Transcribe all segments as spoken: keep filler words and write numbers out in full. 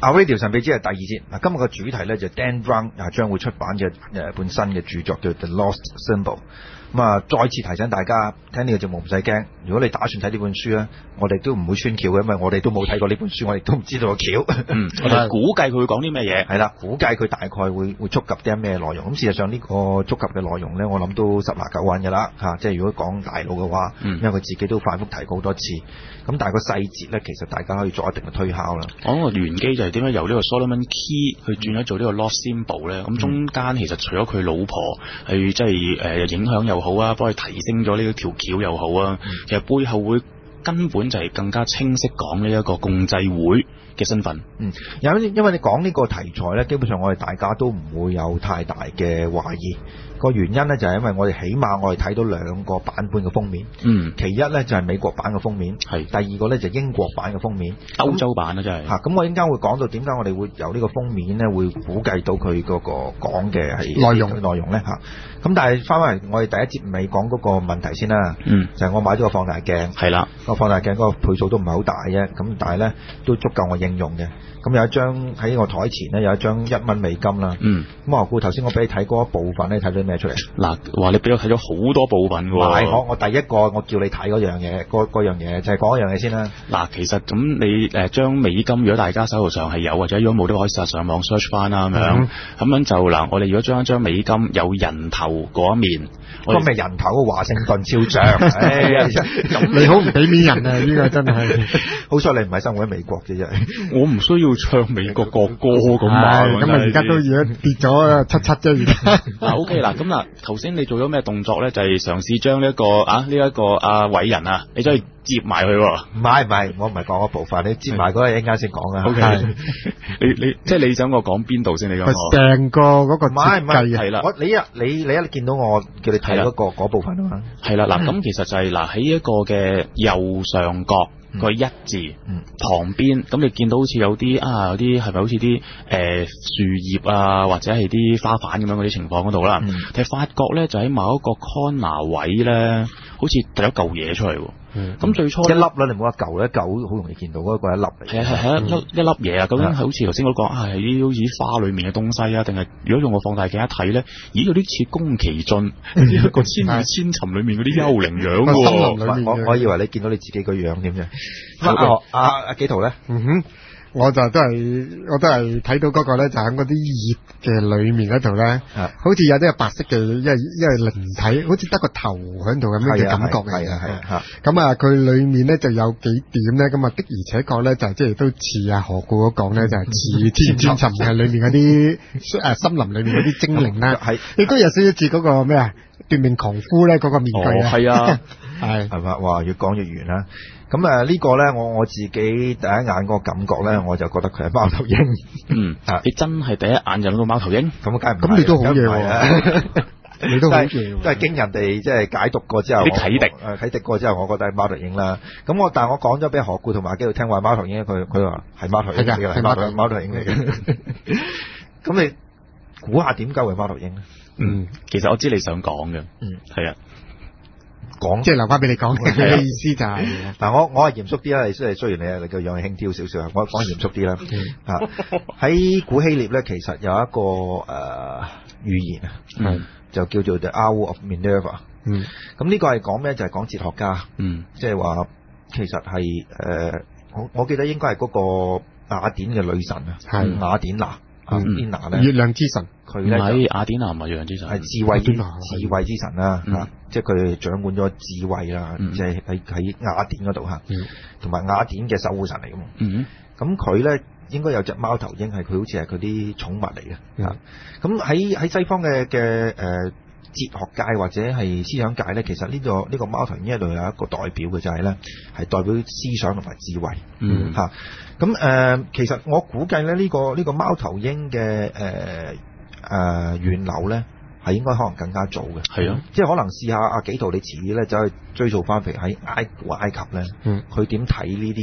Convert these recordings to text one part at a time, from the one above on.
阿 Radio 神秘之係第二節嗱，今日嘅主題咧就 Dan Brown 啊將會出版嘅誒本新嘅著作叫 The Lost Symbol。咁啊，再次提醒大家聽呢個節目唔使驚，如果你打算睇呢本書咧，我哋都唔會穿橋嘅，因為我哋都冇睇過呢本書，我哋都唔知道個橋。 嗯，我哋估計佢會講啲咩嘢？ 係啦，估計佢大概會會觸及啲咩內容。咁事實上呢個觸及嘅內容咧，我諗都十拿九穩嘅啦嚇。即係如果講大佬嘅話， 嗯、 因為佢自己都反覆提過好多次。咁但係個細節咧，其實大家可以做一定嘅推敲啦。 講個玄機就係點解由呢個 Solomon Key 去轉咗做呢個 Lost Symbol 咧？咁、嗯、中間其實除咗佢老婆係即係誒影響又好啊，幫佢提升咗呢條橋又好啊，嗯、其實背後會根本就係更加清晰講呢一個共濟會嘅身份。 嗯，有因為你講呢個題材咧，基本上我哋大家都唔會有太大嘅懷疑。個原因咧就係因為我哋起碼我哋睇到兩個版本嘅封面。嗯，其一咧就係美國版嘅封面，係第二個咧就英國版嘅封面， 歐洲版啊真係。嚇， 咁我陣間會講到點解我哋會由呢個封面咧會估計到佢嗰個講嘅係內容內容咧嚇。咁但係翻返嚟我哋第一節尾講嗰個問題先啦。嗯，就係我買咗個放大鏡。係啦，個放大鏡嗰個倍數都唔係好大啫，咁但係咧都足夠我應用嘅。咁有一張喺我台前咧有一張一蚊美金啦。嗯，咁我估頭先我俾你睇嗰一部分咧，睇到咩出嚟？ 嗱，話你俾我睇咗好多部分喎。 係，我我第一個我叫你睇嗰樣嘢，嗰嗰樣嘢就係講一樣嘢先啦。 嗱，其實咁你誒將美金，如果大家手頭上係有，或者如果冇都可以實上網 search 翻啦咁樣。咁樣就嗱，我哋如果將一張美金有人頭嗰一面， 嗰個咩人頭嘅華盛頓肖像？唉呀， 咁你好唔俾面人啊！呢個真係， 好彩你唔係生活喺美國嘅啫。 我唔需要唱美國國歌咁啊！ 咁啊，而家都已經跌咗七七啫，而家。 嗱 OK 嗱，咁嗱頭先你做咗咩動作咧？就係嘗試將呢一個啊呢一個阿偉人啊，你將佢接埋佢喎。 唔係唔係，我唔係講嗰部分，你接埋嗰個一陣間先講啊。 OK，你你即係你想我講邊度先？你講我成個嗰個設計係啦。 我你一你你一見到我叫你睇嗰個嗰部分啊嘛。係啦，嗱咁其實就係嗱喺一個嘅右上角。個一字、嗯、旁邊，咁你見到好似有啲啊，有啲係咪好似啲誒樹葉啊，或者係啲花瓣咁樣嗰啲情況嗰度啦？嗯、但係發覺咧，就喺某一個 corner 位咧，好似突咗嚿嘢出嚟喎。咁、嗯、最初一粒啦，你冇話嚿咧，嚿好容易見到嗰個一粒嚟。係係係一粒一粒嘢啊！究竟係好似頭先我講啊，係啲好似花裡面嘅東西啊，定係如果用個放大鏡一睇咧，咦有啲似宮崎駿一個千與千尋裡面嗰啲幽靈樣喎。 我我以為你見到你自己個樣點啫？阿阿阿紀陶咧？ 嗯哼。我就都係，我都係睇到嗰個咧，就喺嗰啲葉嘅裏面嗰度咧，好似有啲白色嘅，因為因為靈體，好似得個頭喺度咁樣嘅感覺嘅。係啊係啊，咁啊，佢裏面咧就有幾點咧，咁啊的而且確咧就即係都似啊何故嗰講咧，就係似千千尋嘅裏面嗰啲誒森林裏面嗰啲精靈啦，係亦都有少少似嗰個咩啊奪命狂夫咧嗰個面具啊， 係啊， 係係嘛，哇越講越遠啦。咁誒呢個咧，我我自己第一眼個感覺咧，我就覺得佢係貓頭鷹。嗯，啊， 你真係第一眼就諗到貓頭鷹？ 咁梗係唔係？ 咁你都好嘢喎！你都好嘢， 都係經人哋即係解讀過之後， 啲啟迪誒啟迪過之後，我覺得係貓頭鷹啦。咁我但係我講咗俾何故同埋阿基度聽話貓頭鷹，佢佢話係貓頭鷹嚟嘅，係貓頭貓頭鷹嚟嘅。咁你估下點解會貓頭鷹咧？ 嗯，其實我知你想講嘅。嗯，係啊。 講即係留翻俾你講嘅意思就係、是、 嗱，我我係嚴肅啲啦，雖雖然你你個樣係輕佻少少，我講嚴肅啲啦。啊，喺古希臘咧，其實有一個誒、呃、預言啊，嗯、就叫做 The Hour of Minerva。嗯，咁呢個係講咩？就係、是、講哲學家。嗯，即係話其實係誒、呃，我我記得應該係嗰個雅典嘅女神啊，係雅典娜。雅典娜咧， 月亮之神， 佢咧就雅典娜唔係月亮之神， 係智慧之智慧之神啦嚇，即係佢掌管咗智慧啦，即係喺喺雅典嗰度嚇，同埋雅典嘅守護神嚟嘅嘛。咁佢咧應該有隻貓頭鷹，係佢好似係佢啲寵物嚟嘅嚇。咁喺喺西方嘅嘅誒哲學界或者係思想界咧，其實呢個呢個貓頭鷹一路有一個代表嘅就係咧係代表思想同埋智慧嚇。咁誒、呃，其實我估計咧，呢、這個呢、這個貓頭鷹嘅誒誒源流咧，係應該可能更加早嘅。係啊，即係可能試下阿紀陶你遲啲咧，走去追溯翻，譬如喺埃古埃及咧，佢點睇呢啲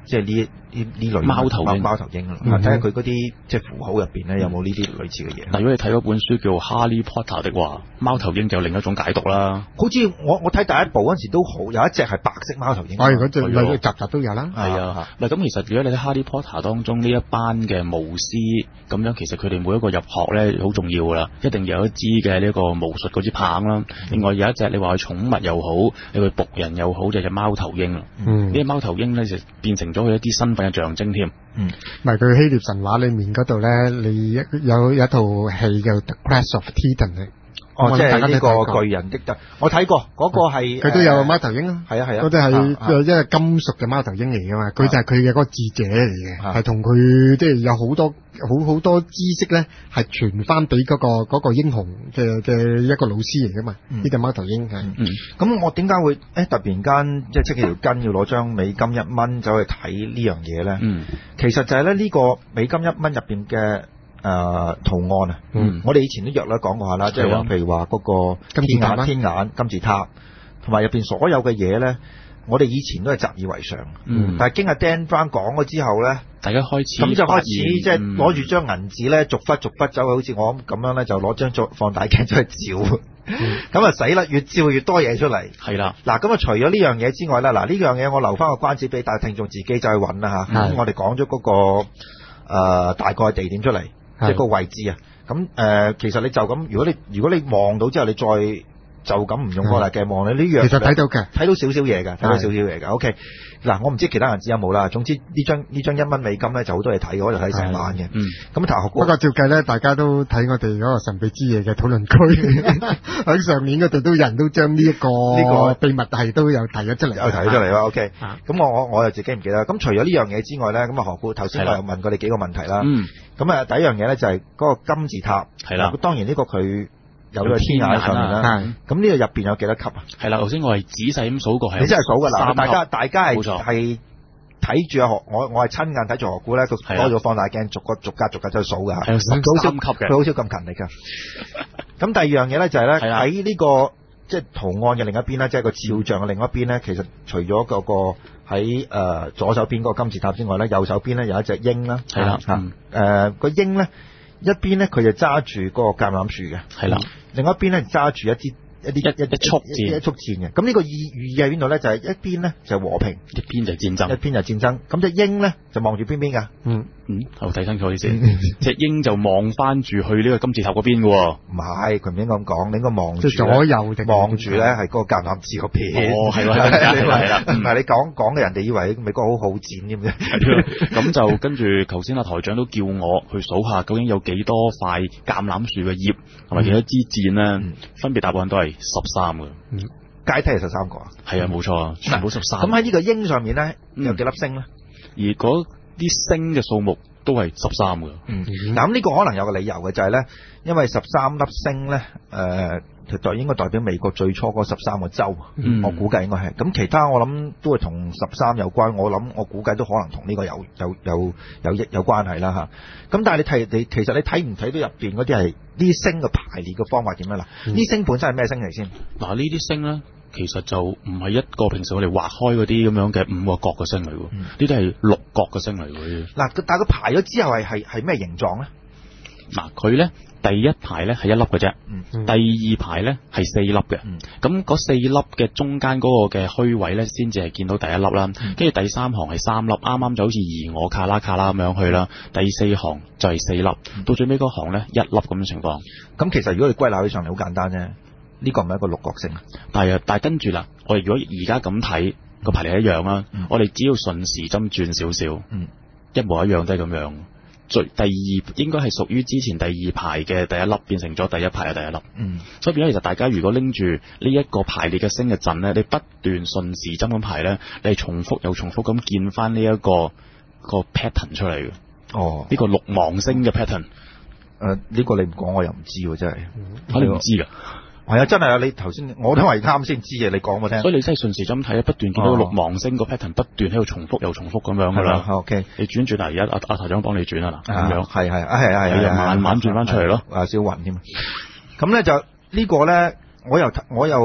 即係呢呢呢類貓頭鷹， 貓頭鷹咯，睇下佢嗰啲即係符號入邊咧有冇呢啲類似嘅嘢。 但如果你睇嗰本書叫《哈利波特》的話，貓頭鷹就有另一種解讀啦。 好似我我睇第一部嗰陣時都好，有一隻係白色貓頭鷹。 係嗰隻，類集集都有啦。 係啊，嗱咁其實如果你喺《哈利波特》當中呢一班嘅巫師咁樣，其實佢哋每一個入學咧好重要噶啦，一定有一支嘅呢個巫術嗰支棒啦。另外有一隻你話係寵物又好，你話僕人又好，就隻貓頭鷹啦。嗯，呢隻貓頭鷹咧就變成咗佢一啲身份嘅象徵添。 嗯，咪佢希臘神話裏面嗰度咧，你有有一套戲叫《The Crash of Titan》嘅。 哦，即係呢個巨人的特，我睇過嗰個係佢都有貓頭鷹啊，係啊係啊，嗰啲係因為金屬嘅貓頭鷹嚟噶嘛，佢就係佢嘅嗰個智者嚟嘅，係同佢即係有好多好好多知識咧，係傳翻俾嗰個嗰個英雄嘅嘅一個老師嚟噶嘛，呢隻貓頭鷹係。 嗯，咁我點解會誒突然間即係戚起條筋要攞張美金一蚊走去睇呢樣嘢咧？嗯，其實就係咧呢個美金一蚊入邊嘅。誒、呃，圖案啊，嗯，我哋以前都約略講過下啦，即係話，譬如話嗰個天眼、天眼、金字塔，同埋入邊所有嘅嘢咧，我哋以前都係習以為常，嗯，但係經阿 Dan Brown 講咗之後咧， 大家開始咁就開始即係攞住張銀紙咧，逐忽逐忽走，好似我咁樣咧，就攞張放大鏡出去照，咁啊死啦，越照越多嘢出嚟，係啦，嗱，咁啊除咗呢樣嘢之外咧，嗱呢樣嘢我留翻個關子俾大家聽眾自己就去揾啦吓，咁我哋講咗嗰個誒、呃、大概地點出嚟。即係個位置啊，咁誒、呃，其實你就咁，如果你如果你望到之後，你再就咁唔用過大鏡望咧，呢樣其實睇到嘅， 睇到少少嘢嘅，睇到少少嘢嘅。O K，嗱，我唔知其他人知有冇啦。總之呢張呢張一蚊美金咧，就好多嘢睇，我就睇成晚嘅。嗯，咁頭學不過照計咧，大家都睇我哋嗰個神秘之夜嘅討論區，喺上面嗰度都有人都將呢一個呢個秘密係都有提咗出嚟， 有提咗出嚟啦。O K，咁我我我又自己唔記得。咁除咗呢樣嘢之外咧，咁啊何故頭先我又問過你幾個問題啦。嗯，咁啊第一樣嘢咧就係嗰個金字塔。係啦，當然呢個佢。有咗天眼上面啦，咁呢個入邊有幾多級啊？係啦，頭先我係仔細咁數過，係你真係數噶啦，大家大家係係睇住阿何，我我係親眼睇住何故咧，佢攞咗放大鏡逐個逐格逐格就數噶，係好少級嘅，佢好少咁勤力噶。咁第二樣嘢咧就係咧喺呢個即係圖案嘅另一邊咧，即係個肖像嘅另一邊咧，其實除咗嗰個喺誒左手邊嗰個金字塔之外咧，右手邊咧有一隻鷹啦，係啦，誒個鷹咧。一邊咧佢就揸住嗰個橄欖樹嘅，係啦。另一邊咧揸住一啲一啲一一一束箭，一束箭嘅。咁呢個意寓意喺邊度咧？就係、是、一邊咧就係和平，一邊就係戰爭，一邊就係戰爭。咁隻鷹咧就望住邊邊噶？嗯嗯，我睇清楚啲先。隻鷹就望翻住去呢個金字塔嗰邊嘅。唔係，佢唔應該咁講，你應該望住左右定望住咧係嗰個橄欖樹嗰邊。哦，係喎，係啦，唔係你講講嘅人哋以為美國好好戰咁嘅。 咁就跟住頭先阿台長都叫我去數下究竟有幾多塊橄欖樹嘅葉同埋幾多支箭咧？嗯、分別答案都係十三嘅。 嗯，階梯係十三個啊？ 係啊，冇錯啊，全部十三。 咁喺呢個鷹上面咧有幾粒星咧？ 而嗰啲星嘅數目都係十三嘅。 嗯，嗱咁呢個可能有個理由嘅就係、是、咧，因為十三粒星咧，誒、呃，代應該代表美國最初嗰十三個州，嗯、我估計應該係。咁其他我諗都係同十三有關，我諗我估計都可能同呢個有有有有有，有關係啦吓。咁但係你睇你其實你睇唔睇到入邊嗰啲係呢星嘅排列嘅方法點樣啦？呢、嗯、星本身係咩星嚟先？ 嗱呢啲星咧。其實就唔係一個平時我哋畫開嗰啲咁樣嘅五個角嘅星嚟喎，呢啲係六角嘅星嚟嘅。 嗱，但係佢排咗之後係係係咩形狀咧？ 嗱，佢咧第一排咧係一粒嘅啫，嗯、第二排咧係四粒嘅。咁嗰、嗯、四粒嘅中間嗰個嘅虛位咧，先至係見到第一粒啦。跟住、嗯、第三行係三粒，啱啱就好似而我卡拉卡拉咁樣去啦。第四行就係四粒，嗯、到最尾嗰行咧一粒咁嘅情況。 咁其實如果你歸納起上嚟好簡單啫。呢個唔係一個六角星， 但係但係跟住啦，我哋如果而家咁睇個排列一樣啦，嗯、我哋只要順時針轉少少，嗯、一模一樣都係咁樣。最第二應該係屬於之前第二排嘅第一粒變成咗第一排嘅第一粒，嗯、所以變咗其實大家如果拎住呢一個排列嘅星嘅陣咧，你不斷順時針咁排咧，你係重複又重複咁見翻呢一個個 pattern 出嚟嘅。哦，呢個六芒星嘅 pattern，誒呢、 呃這個你唔講我又唔知喎，真係， 我哋唔知㗎。 係啊，真係啊！你頭先我都係啱先知嘅，你講我聽。 所以你真係順時針睇，不斷見到六芒星個 pattern 不斷喺度重複又重複咁樣噶啦。 OK， 你轉轉啊！而家阿阿台長幫你轉啊嗱，咁樣係係啊係啊係啊， 慢慢轉翻出嚟咯。 啊，小雲添。咁咧就呢個咧，我又我又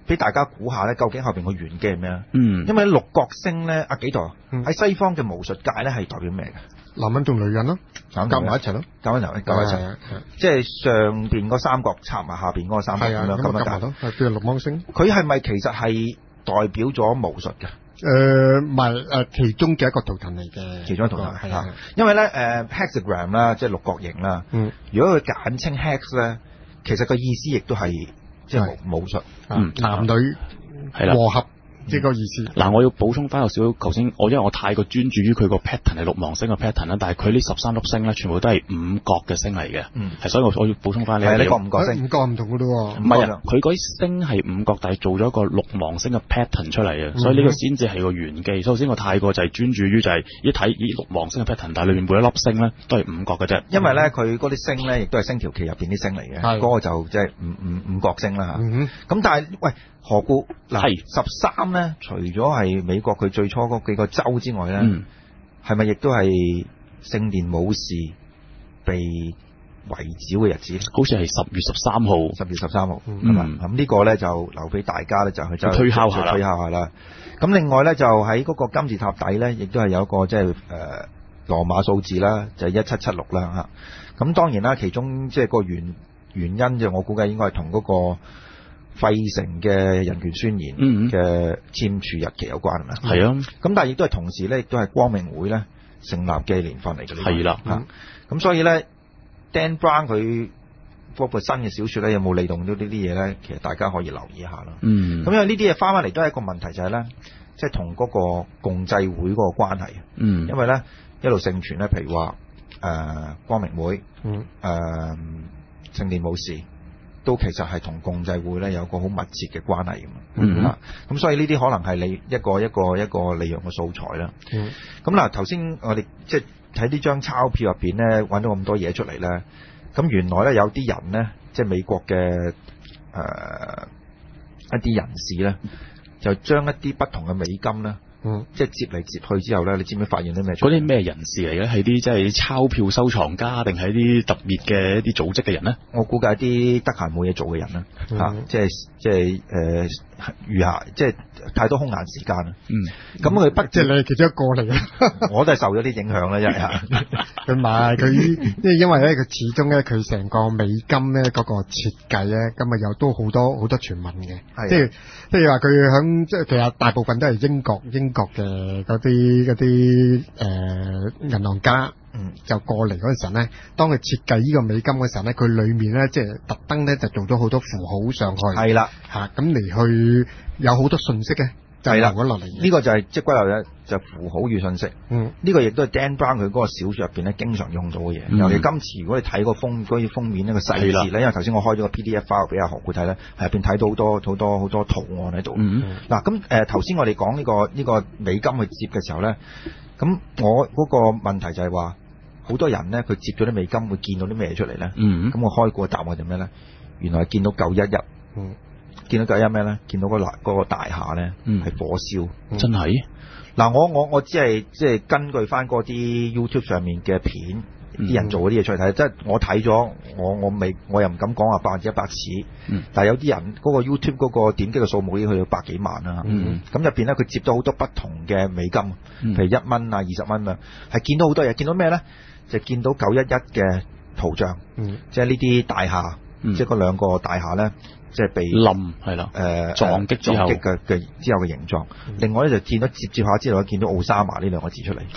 俾大家估下咧，究竟後邊個玄機係咩咧？ 嗯， 因為六角星咧，阿幾代喺、 嗯、 西方嘅巫術界咧係代表咩嘅？ 男人同女人咯，夾埋一齊咯， 夾埋一齊，夾埋一齊，即係上邊嗰三角插埋下邊嗰個三角咁樣咁樣夾咯，係叫六芒星。 佢係咪其實係代表咗巫術嘅？ 誒唔係誒，其中嘅一個圖騰嚟嘅， 其中一個圖騰係啊。因為咧誒、呃、hexagram 啦，即係六角形啦。嗯。如果佢簡稱 hex 咧，其實個意思亦都係即係巫巫術。 嗯。男女係啦和合。呢個意思嗱，我要補充翻有少少，頭先我因為我太過專注於佢個 pattern 係六芒星嘅 pattern 啦，但係佢呢十三粒星咧，全部都係五角嘅星嚟嘅，嗯，係所以我我要補充翻你。係呢個五角星， 五角唔同嘅咯喎， 唔係啊，佢嗰啲星係五角，但係做咗個六芒星嘅 pattern 出嚟嘅，嗯，所以呢個先至係個玄機。首先我太過就係專注於就係一睇咦六芒星嘅 pattern，但係裏面每一粒星咧都係五角嘅啫。因為咧佢嗰啲星咧亦都係星條旗入邊啲星嚟嘅，嗰，那個就即係五五五角星啦嚇。咁，嗯，但係喂。何故嗱十三咧？除咗係美國佢最初嗰幾個州之外咧，係咪亦都係聖殿武士被圍剿嘅日子？好似係十月十三號，十月十三號係嘛？咁呢個咧就留俾大家咧，就去就推敲下啦，推敲下啦。咁另外咧就喺嗰個金字塔底咧，亦都係有一個即係誒羅馬數字啦，就係一七七六啦嚇。咁當然啦，其中即係個原原因就我估計應該係同嗰個費城嘅人權宣言嘅簽署日期有關啦，係啊，咁但係亦都係同時咧，亦都係光明會咧成立嘅年份嚟嘅，係啦，嚇，咁所以咧 Dan Brown 佢嗰部新嘅小説咧，有冇利用到呢啲嘢咧？其實大家可以留意一下啦。嗯，咁因為呢啲嘢翻翻嚟都係一個問題，就係咧，即係同嗰個共濟會嗰個關係。嗯，因為咧一路盛傳咧，譬如話誒光明會，嗯，誒聖殿武士。都其實係同共濟會咧有個好密切嘅關係嘅嘛，嗯咁、嗯、所以呢啲可能係你一個一個一個利用嘅素材啦。嗯，咁嗱頭先我哋即係睇呢張鈔票入邊咧揾到咁多嘢出嚟咧，咁原來咧有啲人咧即係美國嘅誒、呃、一啲人士咧，就將一啲不同嘅美金咧。嗯，即係接嚟接去之後咧，你知唔知發現啲咩？嗰啲咩人士嚟嘅？係啲即係鈔票收藏家，定係啲特別嘅一啲組織嘅人咧？我估計係啲得閒冇嘢做嘅人啦，嚇、嗯啊，即係即係誒餘下，即係太多空閒時間啦。嗯，咁佢不即係你係其中一個嚟嘅，我都係受咗啲影響啦，因為嚇佢買佢，即係因為咧佢始終咧佢成個美金咧嗰個設計咧，咁啊又都好多好多傳聞嘅，即係即係話佢響即係其實大部分都係英國英。英國嘅嗰啲嗰啲誒銀行家，嗯，就過嚟嗰陣時候咧，當佢設計呢個美金嗰時候咧，佢裏面咧即係特登咧就做咗好多符號上去，係啦，嚇咁嚟去有好多信息嘅，係啦，落嚟呢個就係即係歸流嘅就符號與信息，嗯，呢、這個亦都係 Dan Brown 佢嗰個小説入邊咧經常用到嘅嘢。尤其今次如果你睇個封嗰啲封面呢個細節咧，因為頭先我開咗個 P D F file 俾阿何故睇咧，係入邊睇到好多好多好多圖案喺度。嗱咁誒頭先我哋講呢個呢、這個美金去接嘅時候咧，咁我嗰個問題就係話，好多人咧佢接咗啲美金會見到啲咩出嚟咧？嗯，咁我開個答案就咩咧？原來係見到九一一。嗯。見到九一咩咧？見到嗰大嗰個大廈咧，係火燒，嗯、真係。嗱，我我我只係即係根據翻嗰啲 YouTube 上面嘅片，啲、嗯、人做嗰啲嘢出嚟睇，即係我睇咗，我我未，我又唔敢講話百分之一百似，嗯、但係有啲人嗰、嗰個 YouTube 嗰個點擊嘅數目已經去到百幾萬啦。咁入邊咧，佢接到好多不同嘅美金，嗯、譬如一蚊啊、二十蚊啊，係見到好多嘢。見到咩咧？就見到九一一嘅圖像，嗯、即係呢啲大廈，嗯、即係嗰兩個大廈咧。即係被冧係啦，誒、呃、撞擊之後嘅嘅之後嘅形狀。嗯、另外咧就見到接接下之後，見到奧沙瑪呢兩個字出嚟。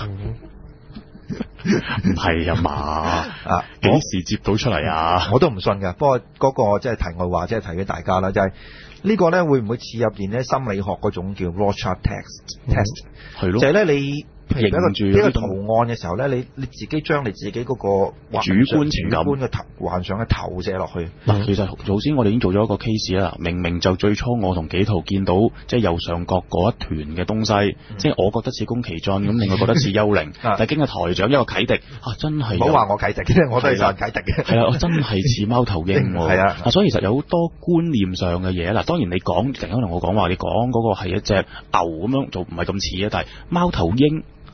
唔係啊嘛，啊幾時接到出嚟啊？我都唔信㗎。不過嗰個即係題外話，即係提俾大家啦，就係、是、呢個咧會唔會似入邊咧心理學嗰種叫 Rorschach test test 係咯，就係咧你。譬如一個一個圖案嘅時候咧，你你自己將你自己嗰個主觀情感、主觀嘅投幻想嘅投射落去。嗱，其實頭先我哋已經做咗一個 case 啦。明明就最初我同紀陶見到即係右上角嗰一團嘅東西，嗯、即係我覺得似宮崎駿，咁另外覺得似幽靈。但係經過台長一個啟迪，啊真係唔好話我啟迪，我都係話啟迪嘅。係啊，我真係似貓頭鷹。係啊，啊所以其實有好多觀念上嘅嘢啦。當然你講，可能我講話你講嗰個係一隻牛咁樣，就唔係咁似啊。但係貓頭鷹。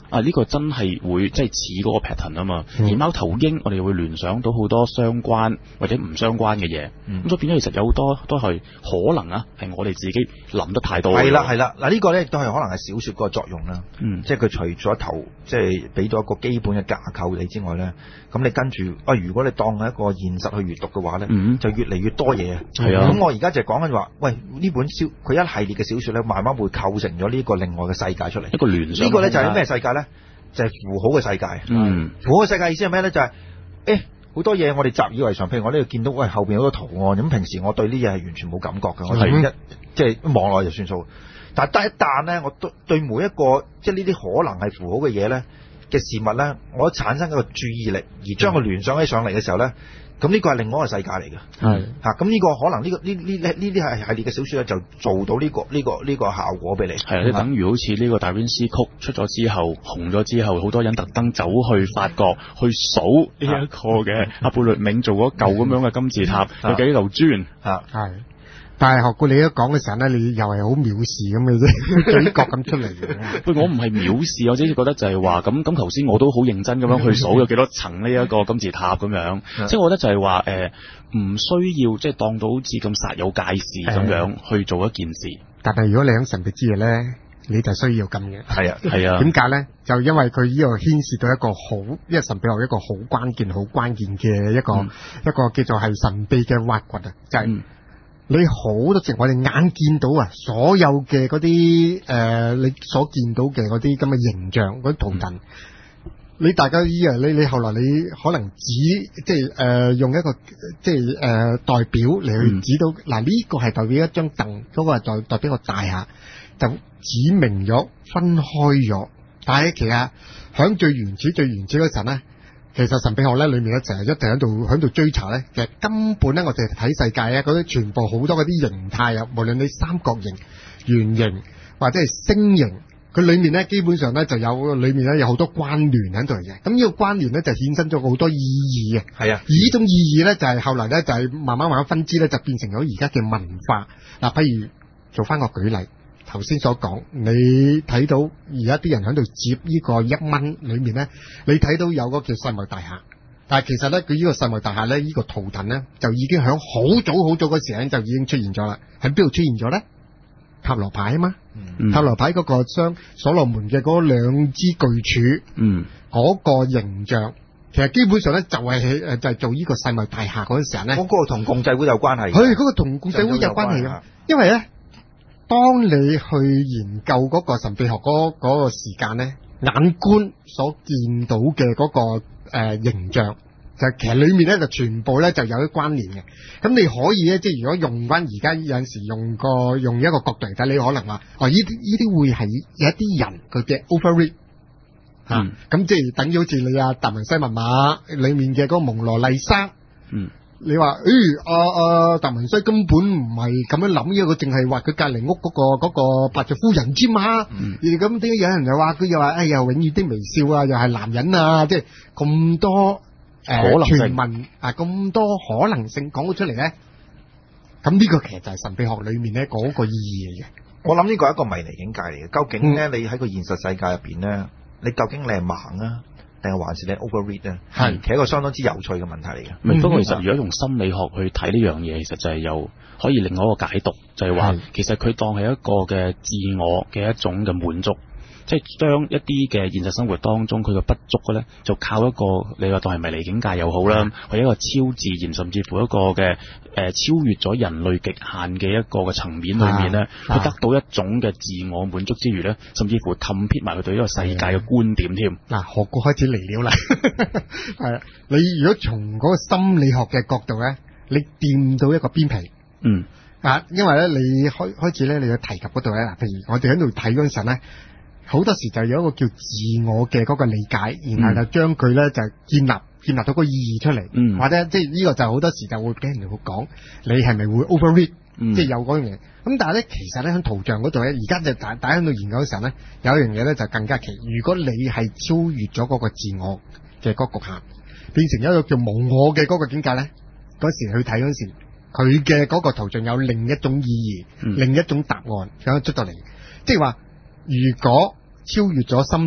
啊呢、這個真係會即係似嗰個 pattern 啊嘛。 嗯、 而貓頭鷹我哋會聯想到好多相關或者唔相關嘅嘢，咁、嗯、所以變咗其實有好多都係可能啊，係我哋自己諗得太多。 係啦係啦，嗱、這個、呢個咧亦都係可能係小說嗰個作用啦。嗯，即係佢除咗頭即係俾咗一個基本嘅架構你之外咧，咁你跟住啊，如果你當係一個現實去閱讀嘅話咧，嗯、就越嚟越多嘢。係啊，咁我而家就講緊話，喂呢本小佢一系列嘅小說咧，慢慢會構成咗呢個另外嘅世界出嚟。一個聯想，呢個咧就係咩世界咧？就係、是、符號嘅世界。嗯，符號嘅世界意思係咩咧？就係、是、誒。欸好多嘢我哋習以為常，譬如我呢度見到喂後邊好多圖案，咁平時我對呢嘢係完全冇感覺嘅，我係一即係望落就算數。但係得一旦咧，我對對每一個即係呢啲可能係符號嘅嘢咧嘅事物咧，我產生一個注意力，而將佢聯想起上嚟嘅時候咧，咁呢個係另外一個世界嚟嘅。係嚇，咁呢個可能呢、這個呢呢呢呢啲係系列嘅小說咧，就做到呢、這個呢、這個呢、這個效果俾你。係啊，即等於好似呢個達芬斯曲出咗之後紅咗之後，好多人特登走去法國去數呢一個嘅阿貝聿銘做嗰嚿咁樣嘅金字塔嘅幾嚿磚嚇。係。 但係學過你一講嘅時候咧，你又係好藐視咁嘅啫，嘴角咁出嚟嘅。 喂，我唔係藐視，我只係覺得就係話咁咁。頭先我都好認真咁樣去數有幾多層呢一個金字塔咁樣，即係我覺得就係話誒，唔、呃、需要即係當到好似咁煞有介事咁樣去做一件事。 但係如果你喺神秘之夜咧，你就需要咁嘅。 係啊，係啊。 點解咧？就因為佢呢個牽涉到一個好，因為神秘學一個好關鍵、好關鍵嘅一個、嗯、一個叫做係神秘嘅挖掘啊，就係、是。嗯你好多時我哋眼見到啊，所有嘅嗰啲誒，你所見到嘅嗰啲咁嘅形象嗰啲圖騰，嗯、你大家以為你你後來你可能指即係誒、呃、用一個即係誒、呃、代表嚟去指到嗱呢、嗯這個係代表一張凳，嗰、那個係代代表個大廈，就指明咗分開咗。但係其實響最原始最原始嗰陣咧。其實神秘學咧裏面咧成日一定喺度喺度追查咧，其實根本咧我哋睇世界咧嗰啲全部好多嗰啲形態啊，無論你三角形、圓形或者係星形，佢裏面咧基本上咧就有裏面咧有好多關聯喺度嘅。咁呢個關聯咧就衍生咗好多意義嘅。係啊，而呢種意義咧就係後來咧就係慢慢慢慢分支咧就變成咗而家嘅文化。嗱，譬如做翻個舉例。頭先所講，你睇到而家啲人喺度接呢個一蚊裏面咧，你睇到有個叫世貿大廈，但係其實咧佢呢個世貿大廈咧呢個圖騰咧就已經喺好早好早嗰時咧就已經出現咗啦。喺邊度出現咗咧？塔羅牌啊嘛，嗯、塔羅牌嗰個雙所羅門嘅嗰兩支巨柱，嗯，嗰個形象其實基本上咧就係誒就係做呢個世貿大廈嗰陣時候咧， 嗰個同共濟會有關係。 佢嗰個同共濟會有關係嘅，因為咧。當你去研究嗰個神秘學嗰嗰個時間咧，眼觀所見到嘅嗰、嗰個誒、呃、形象，就其實裏面咧就全部咧就有啲關聯嘅。咁你可以咧，即係如果用翻而家有陣時用個用一個角度嚟睇，你可能話哦，呢啲呢啲會係有一啲人佢嘅 overread 吓，咁、嗯、即係等於好似你啊達文西密碼裏面嘅嗰個蒙羅麗莎，嗯。你話誒，阿阿達文西根本唔係咁樣諗，因為佢淨係畫佢隔籬屋嗰、嗰個、嗰個白雀夫人之嘛。嗯。而咁點解有人又話佢又話誒，又永遠的微笑啊，又係男人啊，即係咁多誒傳聞啊，咁多可能性講到出嚟咧。咁呢個其實就係神秘學裏面咧嗰個意義嚟嘅。 我諗呢個係一個迷離境界嚟嘅。究竟咧，嗯、你喺個現實世界入邊咧，你究竟你係盲啊？定係還是你 overread 咧？係，其實一個相當之有趣嘅問題嚟嘅。 嗯，不過其實如果用心理學去睇呢樣嘢，其實就係有可以另外一個解讀，就係話其實佢當係一個嘅自我嘅一種嘅滿足。即係將一啲嘅現實生活當中佢嘅不足嘅咧，就靠一個你話當係迷離境界又好啦，或者一個超自然，甚至乎一個嘅誒、呃、超越咗人類極限嘅一個嘅層面裏面咧，佢、啊、得到一種嘅自我滿足之餘咧，甚至乎氹撇埋佢對呢個世界嘅觀點添。嗱、啊，學過開始嚟了啦，係啊，你如果從嗰個心理學嘅角度咧，你掂到一個邊皮，嗯啊，因為咧你開開始咧你要提及嗰度咧，嗱，譬如我哋喺度睇嗰陣咧。好多時就有一個叫自我嘅嗰個理解，然後就將佢咧就建立建立到個意義出嚟，嗯、或者即係呢個就好多時就會俾人哋會講，你係咪會 overread，、嗯、即係有嗰樣嘢。咁但係咧，其實咧喺圖像嗰度咧，而家就大大家喺度研究嘅時候咧，有一樣嘢咧就更加奇。如果你係超越咗嗰個自我嘅嗰個局限，變成一個叫無我嘅嗰個境界咧，嗰時去睇嗰時，佢嘅嗰個圖像有另一種意義，嗯、另一種答案咁樣出到嚟，即係話。如果超越咗心理學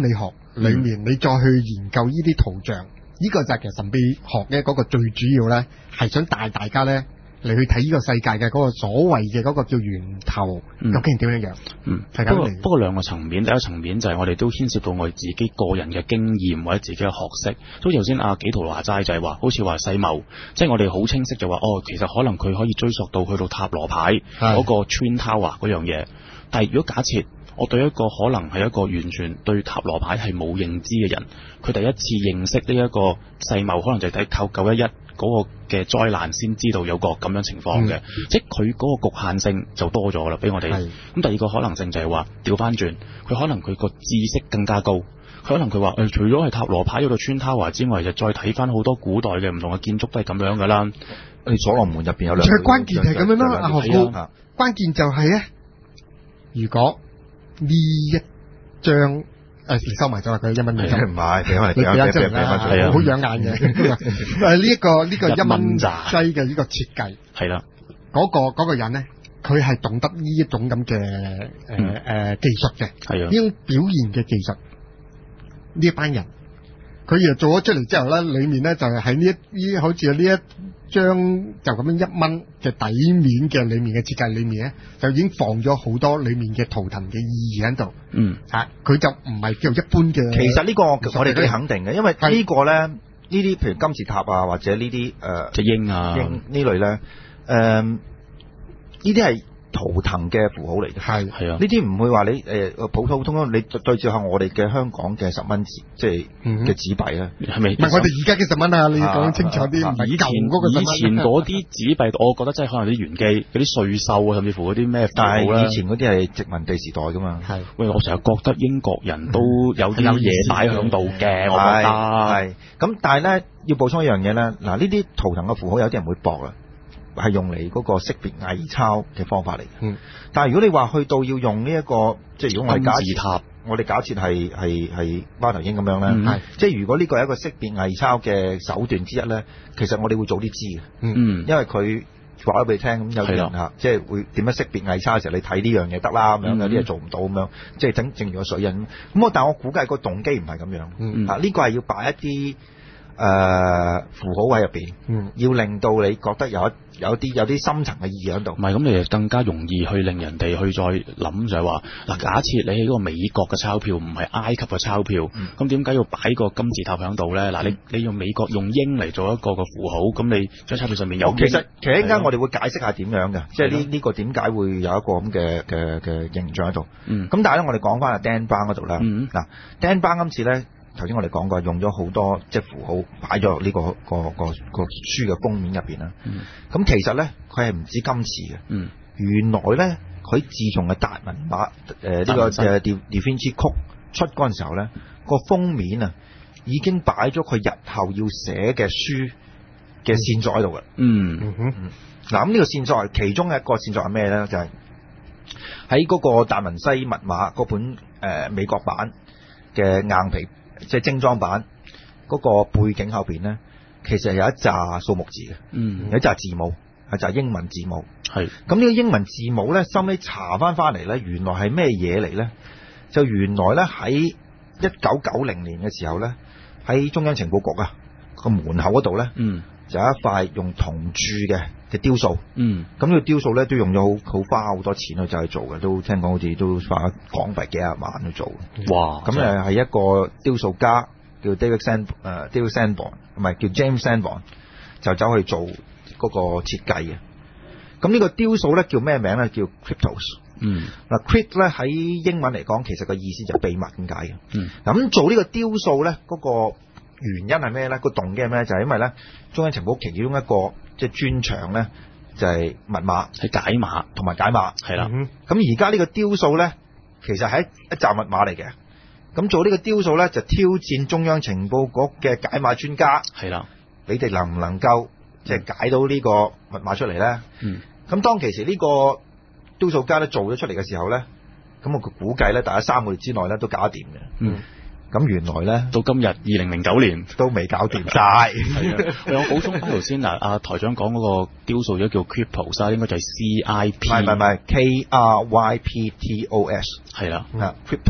裏面，你再去研究呢啲圖像，呢、這個就係其實神秘學嘅嗰個最主要咧，係想帶大家咧嚟去睇呢個世界嘅嗰個所謂嘅嗰個叫源頭，嗯、究竟點樣樣？嗯，係咁嚟。 不過兩個層面，第一個層面就係我哋都牽涉到我哋自己個人嘅經驗或者自己嘅學識。好似頭先阿紀陶話齋就係話，好似話世貿，即係我哋好清晰就話，哦，其實可能佢可以追溯到去到塔羅牌嗰個 Twin Tower 嗰樣嘢。但係如果假設我對一個可能係一個完全對塔羅牌係冇認知嘅人，佢第一次認識呢一個世貿，可能就係睇靠九一一嗰個嘅災難先知道有個咁樣情況嘅，嗯、即係佢嗰個局限性就多咗啦，俾我哋。咁第二個可能性就係話調翻轉，佢可能佢個知識更加高，佢可能佢話誒，除咗係塔羅牌嗰個穿塔華之外，就再睇翻好多古代嘅唔同嘅建築都係咁樣噶啦。 你所羅門入邊有兩， 最關鍵係咁樣咯，阿學哥，關鍵就係咧，如果呢一張誒收埋咗啦，佢一蚊美金，唔係俾我哋俾一張啦，好養眼嘅。誒呢一個呢個一蚊雞嘅呢個設計係啦， 嗰個嗰個人咧，佢係懂得呢一種咁嘅誒誒技術嘅，係啊，呢種表現嘅技術，呢一班人，佢又做咗出嚟之後咧，裡面咧就係喺呢一呢好似呢一張就咁樣一蚊嘅底面嘅裡面嘅設計裡面咧，就已經放咗好多裡面嘅圖騰嘅意義喺度。嗯，啊，佢就唔係叫一般嘅。 其實呢個我哋可以肯定嘅，因為呢個咧，呢啲譬如金字塔啊，或者呢啲誒隻鷹啊鷹呢類咧，誒呢啲係圖騰嘅符號嚟嘅， 係係啊， 呢啲唔會話你誒、呃、普普通通你對照下我哋嘅香港嘅十蚊紙，即係嘅紙幣咧，係咪？ 唔係我哋而家嘅十蚊啊！你要講清楚啲、啊啊啊。以前以前嗰啲紙幣，我覺得真係可能啲玄機、嗰啲稅收啊，甚至乎嗰啲咩， 但係以前嗰啲係殖民地時代噶嘛。係喂，我成日覺得英國人都有啲嘢擺響度嘅，我覺得係。咁但係咧要補充一樣嘢咧，嗱呢啲圖騰嘅符號有啲人會駁啦。係用嚟嗰個識別偽鈔嘅方法嚟嘅，嗯，但係如果你話去到要用呢、這、一個，即係如果我哋假設，我哋假設係係係貓頭鷹咁樣咧，係、嗯，即係如果呢個係一個識別偽鈔嘅手段之一咧，其實我哋會早啲知嘅，嗯，因為佢話咗俾你聽，咁有啲人嚇，即係會點樣識別偽鈔嘅時候，你睇呢樣嘢得啦，咁樣有啲嘢做唔到咁樣，即係整正如個水印咁，我但係我估計個動機唔係咁樣，嗯，啊呢個係要擺一啲。誒、呃、符號喺入邊，嗯，要令到你覺得有一有啲有啲深層嘅意義喺度。 唔係咁，你就更加容易去令人哋去再諗就係話，嗱，假設你係嗰個美國嘅鈔票，唔係埃及嘅鈔票，咁點解要擺個金字塔喺度咧？嗱、嗯，你你用美國用鷹嚟做一個個符號，咁你張鈔票上面有其實其實一陣間我哋會解釋下點樣嘅，即係呢呢個點解會有一個咁嘅嘅嘅形象喺度。嗯，咁但係咧，我哋講翻阿 Dan Brown 嗰度咧，嗯，嗱 Dan Brown 今次咧。頭先我哋講過，用咗好多即係符號擺咗呢個個個個書嘅封面入邊啦。咁、嗯、其實咧，佢係唔止今次嘅。嗯，原來咧，佢自從嘅達文馬誒呢個誒 Da Vinci Code 出嗰陣時候咧，個封面啊已經擺咗佢日後要寫嘅書嘅線索喺度嘅。嗯嗯哼。嗱咁呢個線索係其中一個線索係咩咧？就係喺嗰個達文西密碼嗰本誒、呃、美國版嘅硬皮。即係精裝版嗰個背景後邊咧，其實有一紮數目字嘅，嗯，有一紮字母，係就係英文字母。係咁呢個英文字母咧，收尾查翻翻嚟咧，原來係咩嘢嚟咧？就原來咧喺一九九零年嘅時候咧，喺中央情報局啊個門口嗰度咧，嗯，就有一塊用銅鑄嘅嘅雕塑，嗯，咁呢個雕塑咧都用咗好好花好多錢去就去做嘅，都聽講好似都花港幣幾廿萬去做。哇！咁誒係一個雕塑家叫 David Sand 誒、呃、David Sanborn 唔係叫 James Sanborn 就走去做嗰個設計嘅。咁呢個雕塑咧叫咩名咧？叫 Cryptos。嗯。嗱 Crypt 咧喺英文嚟講，其實個意思就係秘密咁解嘅。嗯。咁做呢個雕塑咧，嗰、嗰個原因係咩咧？個動機係咩？就係、是、因為咧，中央情報局其中一個即係專長咧，就係、是、密碼，係解碼同埋解碼，係啦。咁而家呢個雕塑咧，其實係一紮密碼嚟嘅。咁做呢個雕塑咧，就挑戰中央情報局嘅解碼專家，係啦。你哋能唔能夠即係解到呢個密碼出嚟咧？嗯。咁當其時呢個雕塑家咧做咗出嚟嘅時候咧，咁我估計咧，大家三個月之內咧都搞得掂嘅。嗯。咁原來咧， 到今日二零零九年都未搞掂晒。 係啊，我補充翻頭先嗱，阿台長講嗰個雕塑咗叫 Cryptos，應該就係 C I P。 唔係唔係 K R Y P T O S。係啦，啊 Cryptos。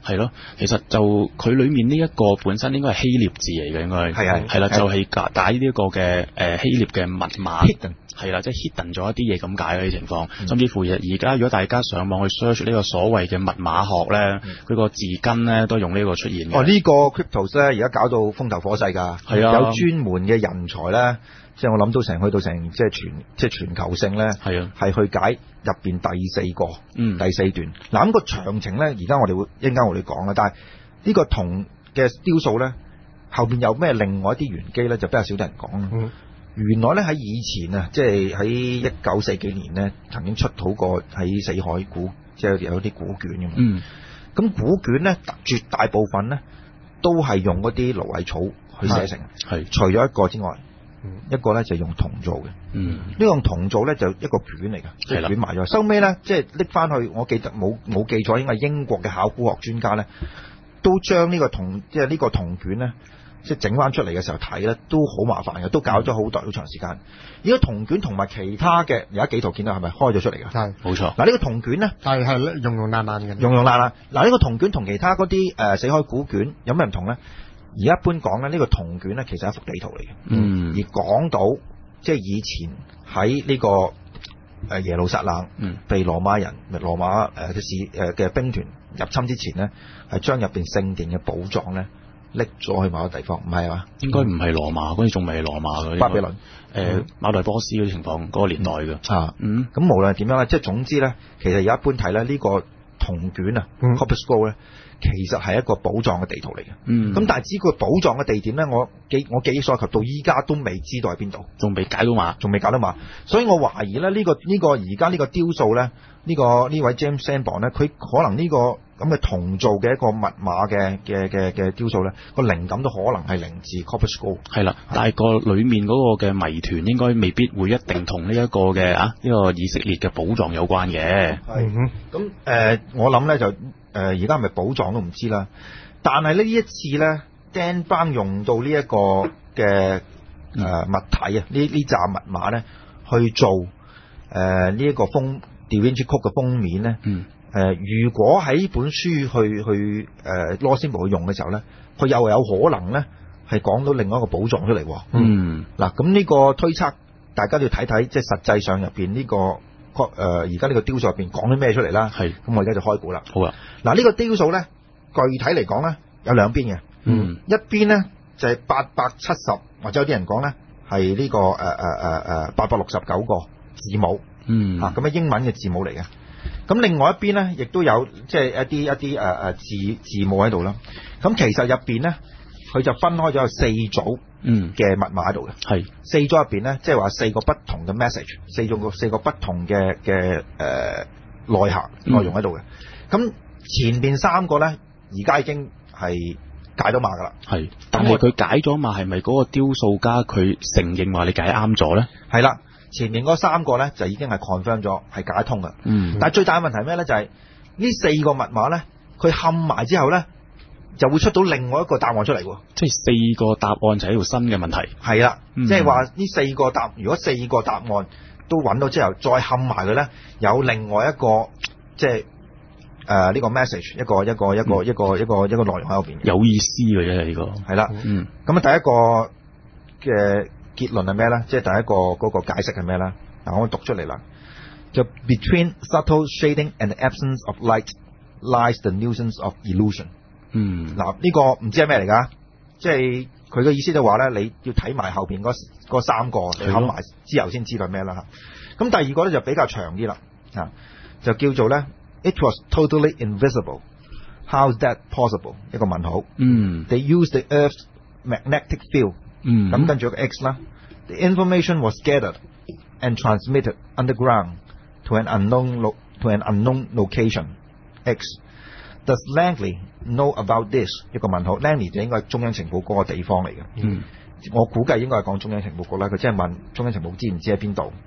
係咯，其實就佢裏面呢一個本身應該係希臘字嚟嘅，應該係係係啦，就係解解呢一個嘅誒希臘嘅密碼。 Hidden 係啦，即係 hidden 咗一啲嘢咁解嘅情況，嗯、甚至乎而家如果大家上網去 search 呢個所謂嘅密碼學咧，佢個、嗯、字根咧都用呢個出現嘅。 哦，呢、這個 cryptos 咧而家搞到風頭火勢㗎，係啊，有專門嘅人才咧，即係我諗到成去到成即係全即係全球性咧，係啊，係去解入邊第四個，嗯，第四段。嗱咁個詳情咧，而家我哋會一陣間我哋講啦，但係呢個銅嘅雕塑咧後邊有咩另外一啲玄機咧，就比較少啲人講啦。嗯原來咧喺以前啊，即係喺一九四幾年咧，曾經出土過喺死海古，即係有啲古卷嘅嘛。嗯。咁古卷咧，絕大部分咧都係用嗰啲蘆葦草去寫成。係。除咗一個之外，嗯、一個咧就用銅做嘅。嗯。呢個用銅做咧就一個卷嚟嘅，即係捲埋咗。收尾咧，即係拎翻去，我記得冇冇記錯，應該係英國嘅考古學專家咧，都將呢個銅，即係呢個銅卷咧。即係整翻出嚟嘅時候睇咧，都好麻煩嘅，都搞咗好耐好長時間。呢個銅卷同埋其他嘅，而家幾圖見到係咪開咗出嚟㗎？係，冇錯。嗱呢個銅卷咧，係係溶溶爛爛嘅，溶溶爛爛。嗱呢個銅卷同其他嗰啲誒死海古卷有咩唔同咧？而一般講咧，呢個銅卷咧其實係一幅地圖嚟嘅。嗯。而講到即係以前喺呢個誒耶路撒冷，嗯，被羅馬人、羅馬誒嘅士誒嘅兵團入侵之前咧，係將入邊聖殿嘅寶藏咧。拎咗去某個地方，唔係嘛？應該唔係羅馬，嗰啲仲未係羅馬嗰啲。巴比倫，誒、呃、馬代波斯嗰啲情況，嗰、嗰個年代嘅。啊，嗯。咁無論係點樣咧，即係總之咧，其實而家一般睇咧，呢、呢個銅卷啊 Corpus Scroll 咧，其實係一個寶藏嘅地圖嚟嘅。嗯。咁但係至於個寶藏嘅地點咧，我記我記憶所及到依家都未知道喺邊度，仲未解到碼，仲未解到碼。所以我懷疑咧，呢、呢個呢、呢個而家呢個雕塑咧，呢、呢個呢位 James Sanborn 咧，佢可能呢、呢個。咁嘅銅做嘅一個密碼嘅嘅嘅嘅雕塑咧，個靈感都可能係嚟自 Corpus Scroll。係啦，但係個裡面嗰個嘅謎團應該未必會一定同呢一個嘅啊呢、呢個以色列嘅寶藏有關嘅。係，咁誒、呃、我諗咧就誒而家係咪寶藏都唔知啦。但係呢一次咧 Dan Brown 用到呢一個嘅誒、呃、物體啊，呢呢紮密碼咧去做誒呢一個封 Da Vinci Code 嘅封面咧。嗯。誒、呃，如果喺本書去去誒 Lord Seymour 去用嘅時候咧，佢又有可能咧係講到另外一個寶藏出嚟。嗯，嗱，咁呢個推測，大家都要睇睇，即係實際上入邊呢個誒而家呢個雕塑入邊講啲咩出嚟啦。係，咁我而家就開估啦。好啦，嗱、這、呢個雕塑咧，具體嚟講咧有兩邊嘅。嗯，一邊咧就係八百七十，或者有啲人講咧係呢個誒誒誒誒八百六十九個字母。嗯，啊咁嘅英文嘅字母嚟嘅。咁另外一邊咧，亦都有即係一啲一啲誒誒字字母喺度啦。咁其實入邊咧，佢就分開咗有四組嘅密碼喺度嘅。係、嗯、四組入邊咧，即係話四個不同嘅 message， 四種個四個不同嘅嘅誒內涵內容喺度嘅。咁、嗯、前邊三個咧，而家已經係解咗碼噶啦。係，但係佢解咗碼係咪嗰個雕塑家佢承認話你解啱咗咧？係啦。前面嗰三個咧就已經係 confirm 咗係解通嘅，嗯，但係最大嘅問題係咩咧？就係、是、呢四個密碼咧，佢冚埋之後咧，就會出到另外一個答案出嚟喎。即係四個答案就係一條新嘅問題。係啦，嗯、即係話呢四個答，如果四個答案都揾到之後，再冚埋佢咧，有另外一個即係誒呢個 message， 一個一個一個、嗯、一個一個一個內容喺入邊。有意思嘅啫，呢個係啦，嗯，咁啊第一個嘅。結論係咩咧？即係第一個嗰個解釋係咩咧？嗱，我讀出嚟啦。就 Between subtle shading and the absence of light lies the nuisance of illusion。嗯，嗱呢個唔知係咩嚟㗎？即係佢嘅意思就話咧，你要睇埋後邊嗰嗰三個，你冚埋之後先知道咩啦嚇。咁第二個咧就比較長啲啦，啊就叫做咧 It was totally invisible. How is that possible？ 一個問號。嗯。They used the Earth's magnetic field。嗯，咁跟住個 X 啦 ，the information was gathered and transmitted underground to an unknown lo to an unknown location. X does Langley know about this？ 一個問號 ，Langley 就應該係中央情報嗰個地方嚟嘅。嗯，我估計應該係講中央情報局啦。佢即係問中央情報知唔知喺邊度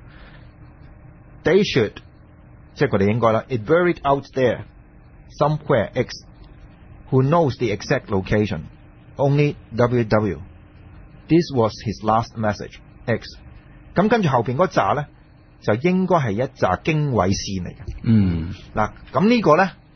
？They should， 即係佢哋應該啦。It buried out there somewhere. X who knows the exact location? Only W W。This was his last message. X 咁跟住後邊嗰紮咧，就應該係一紮經緯線嚟嘅。嗯，嗱咁呢個咧，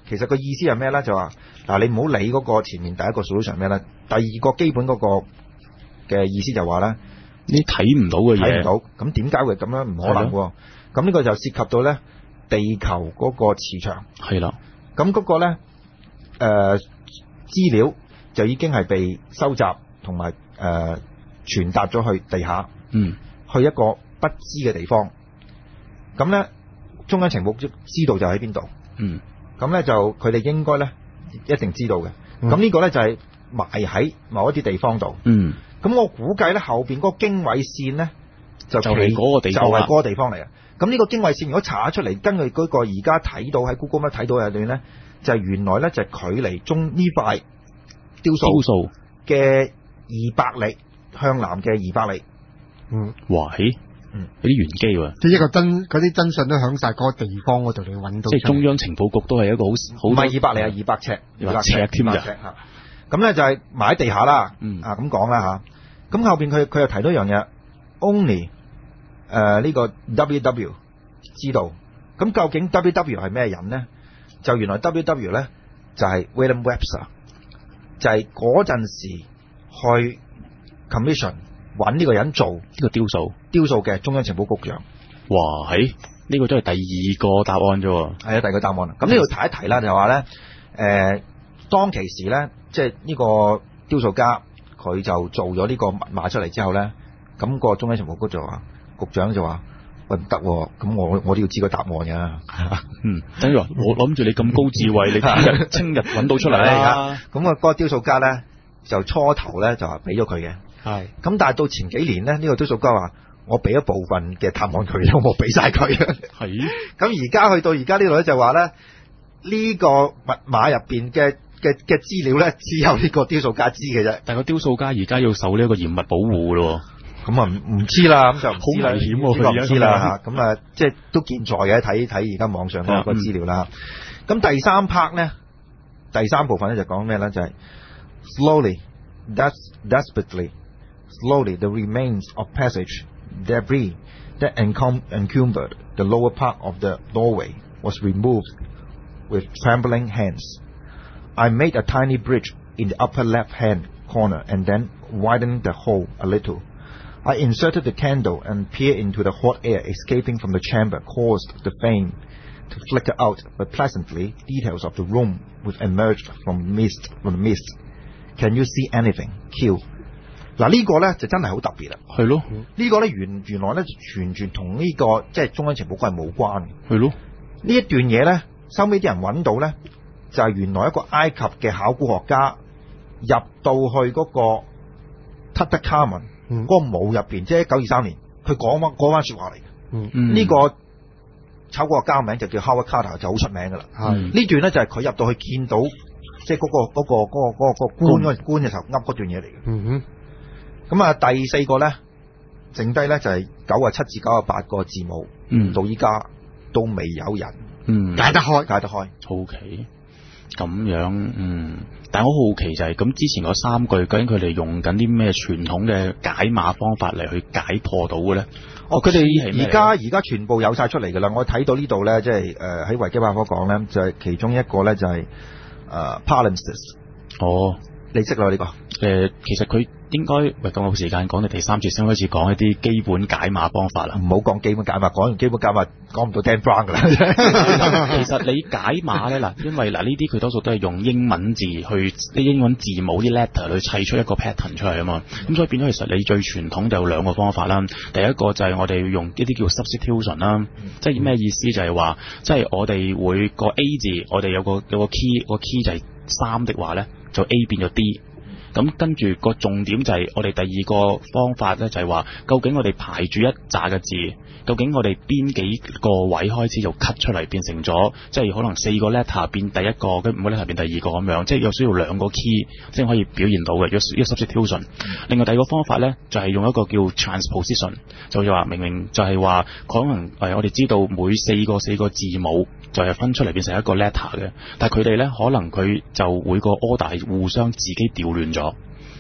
其實個意思係咩咧？就話嗱，你唔好理嗰個前面第一個 solution 咩咧，第二個基本嗰個嘅意思就話咧， 你睇唔到嘅嘢， 睇唔到，咁點解會咁樣？唔可能喎。咁呢個就涉及到咧地球嗰個磁場。係啦。咁嗰個咧誒資料就已經係被收集同埋誒傳達咗去地下，嗯，去一個不知嘅地方。咁咧中央情報知道就喺邊度，嗯，咁咧就佢哋應該咧一定知道嘅。咁、嗯、呢個咧就係埋喺某一啲地方度，嗯，咁我估計咧後邊嗰個經緯線咧就係嗰個地方，就係嗰個地方嚟嘅。咁呢個經緯線如果查出嚟，根據嗰個而家睇到喺 Google 咩睇到嘅段咧，就係、是、原來咧就係距離中呢塊雕塑嘅二百里向南嘅二百里，嗯，哇嘿！嗯，有啲玄機喎， 即係一個真嗰啲真相都響晒嗰個地方嗰度，你揾到。 即係中央情報局都係一個好好， 唔係二百里啊，二百尺， 二百尺添㗎。 咁咧就係埋喺地下啦，嗯啊咁講啦吓。咁後邊佢佢又提到一樣嘢 ，only 誒、呃、呢、這個 W W 知道。咁究竟 W W 係咩人咧？就原來 W W 咧就係、是、William Webster， 就係嗰陣時去 commission。揾呢個人做呢、這個雕塑，雕塑嘅中央情報局長。 哇，係呢、這個都係第二個答案啫。 係啊，第二個答案啦。咁呢度提一提啦，就話咧，誒、呃，當其時咧，即係呢個雕塑家佢就做咗呢個密碼出嚟之後咧，咁、那個中央情報局就話，局長就話，喂唔得，咁我我都要知個答案㗎。 嗯，等於話我諗住你咁高智慧，你聽日聽日揾到出嚟啦。 咁啊，嗰個雕塑家咧就初頭咧就話俾咗佢嘅。係，咁但係到前幾年咧，呢、這個雕塑家話我俾一部分嘅答案佢，我冇俾晒佢。係，咁而家去到而家呢度咧就話咧，呢、這個密碼入邊嘅嘅嘅資料咧，只有呢個雕塑家知嘅啫。 但係個雕塑家而家要受呢一個嚴密保護咯。 咁啊唔唔知啦，咁就好危險喎。 呢個唔知啦吓，咁啊即係都健在嘅，睇睇而家網上嗰個資料啦。咁、嗯、第三 part 咧，第三部分咧就講咩咧？就係、是、slowly, des desperately. Slowly, the remains of passage debris that encumbered the lower part of the doorway was removed with trembling hands. I made a tiny bridge in the upper left-hand corner and then widened the hole a little. I inserted the candle and peered into the hot air escaping from the chamber, caused the flame to flicker out, but pleasantly details of the room would emerge from mist. From the mist. Can you see anything? Q. 嗱呢個咧就真係好特別啦，係咯，呢個咧原原來咧完全同呢個即係中央情報局係冇關嘅，係咯。呢一段嘢咧，收尾啲人揾到咧，就係原來一個埃及嘅考古學家入到去嗰個 Tutankhamun 嗰個墓入邊，即係一九二三年，佢講翻講翻説話嚟嘅。嗯嗯，呢個考古學家名就叫 Howard Carter， 就好出名噶啦。係呢段咧就係佢入到去見到，即係嗰個嗰個嗰個嗰個官嗰官嘅時候噏嗰段嘢嚟嘅。嗯哼。咁啊，第四個咧，剩低咧就係九啊七至九啊八個字母，嗯，到依家都未有人，嗯，解得開，解得開。 好奇咁樣，嗯，但係我好奇就係、是、咁之前嗰三句，究竟佢哋用緊啲咩傳統嘅解碼方法嚟去解破到嘅咧？ 哦，佢哋而家而家全部有晒出嚟㗎啦。我睇到呢度咧，即係誒喺維基百科講咧，就係、是、其中一個咧就係、是、誒、呃、palimpsest。哦，你識啦呢個？誒、 呃，其實佢。應該喂，咁我時間講，你第三節先開始講一啲基本解碼方法啦。 唔好講基本解碼，講完基本解碼講唔到 Dan Brown 噶啦。 其實你解碼咧嗱，因為嗱呢啲佢多數都係用英文字去啲英文字母啲 letter 去砌出一個 pattern 出嚟啊嘛。咁所以變咗其實你最傳統就有兩個方法啦。第一個就係我哋用一啲叫 substitution 啦、嗯，即係咩意思？就係話即係我哋會個 A 字，我哋有個有個 key，個 key 就係三的話咧，就 A 變咗 D。咁跟住個重點就係我哋第二個方法咧，就係話究竟我哋排住一紮嘅字，究竟我哋邊幾個位開始就 cut 出嚟變成咗，即係可能四個 letter 變第一個，跟五個 letter 變第二個咁樣，即係有需要兩個 key 先可以表現到嘅，一個 substitution。另外第二個方法咧，就係用一個叫 transposition， 就係話明明就係話可能誒我哋知道每四個四個字母就係分出嚟變成一個 letter 嘅，但係佢哋咧可能佢就會個 order 互相自己調亂咗。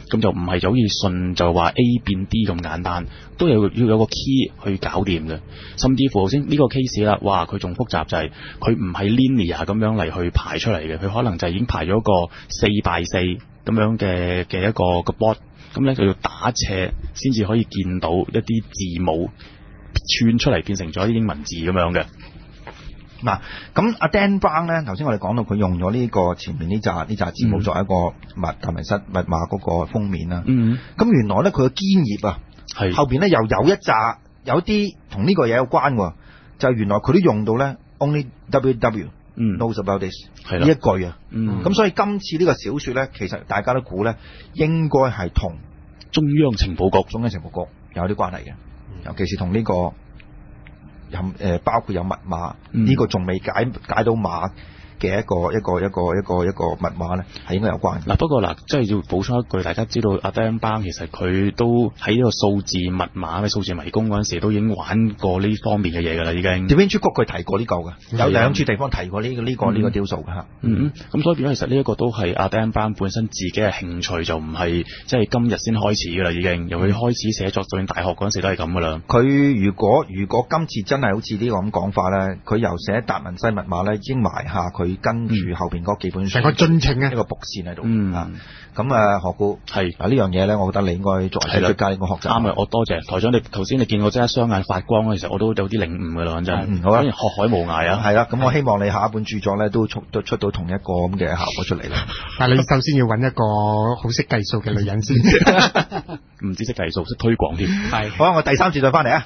咁就唔係就好似順就話 A 變 D 咁簡單，都有要有個 key 去搞掂嘅。甚至乎頭先呢個 case 啦，哇佢仲複雜，就係佢唔係 linear 咁樣嚟去排出嚟嘅，佢可能就已經排咗個四 by 四咁樣嘅嘅一個個 board， 咁咧就要打斜先至可以見到一啲字母串出嚟變成咗啲英文字咁樣嘅。 嗱，咁阿 Dan Brown 咧，頭先我哋講到佢用咗呢個前面呢紮呢紮字母作為一個密透明室密碼嗰個封面啦。嗯，咁原來咧佢嘅堅頁啊，係後邊咧又有一紮有啲同呢個嘢有關喎，就係原來佢都用到咧 Only W W knows about this 呢一句啊。嗯，咁所以今次呢個小說咧，其實大家都估咧應該係同中央情報局、 中央情報局有啲關係嘅，尤其是同呢個。有誒包括有密碼，呢、嗯這個仲未解解到碼嘅一個一個一個一個一個密碼咧，係應該有關。 嗱不過嗱，即係要補充一句，大家知道阿 Dan Brown 其實佢都喺呢個數字密碼嘅數字迷宮嗰陣時，都已經玩過呢方面嘅嘢㗎啦，已經。 Da Vinci Code佢提過呢個嘅，有兩處地方提過呢、這個呢、這個呢、這個雕塑嘅嚇。 嗯咁所以變咗其實呢一個都係阿 Dan Brown 本身自己嘅興趣，就唔係即係今日先開始㗎啦，已經。由佢開始寫作，就算大學嗰陣時都係咁㗎啦。 佢如果如果今次真係好似呢個咁講法咧，佢由寫達文西密碼咧，已經埋下佢跟住後邊嗰幾本書成個進程啊， 一個伏線喺度。嗯啊，咁啊何故係嗱呢樣嘢咧？我覺得你應該作為藝術家應該學習。 啱啊！我多謝台長，你頭先你見我真係雙眼發光，其實我都有啲領悟㗎啦，真係。 嗯，好啦， 學海無涯啊！ 係啦，咁我希望你下一本著作咧都出都出到同一個咁嘅效果出嚟啦。 但係你首先要揾一個好識計數嘅女人先， 唔止識計數，識推廣添。 係好啦，我第三次再翻嚟啊！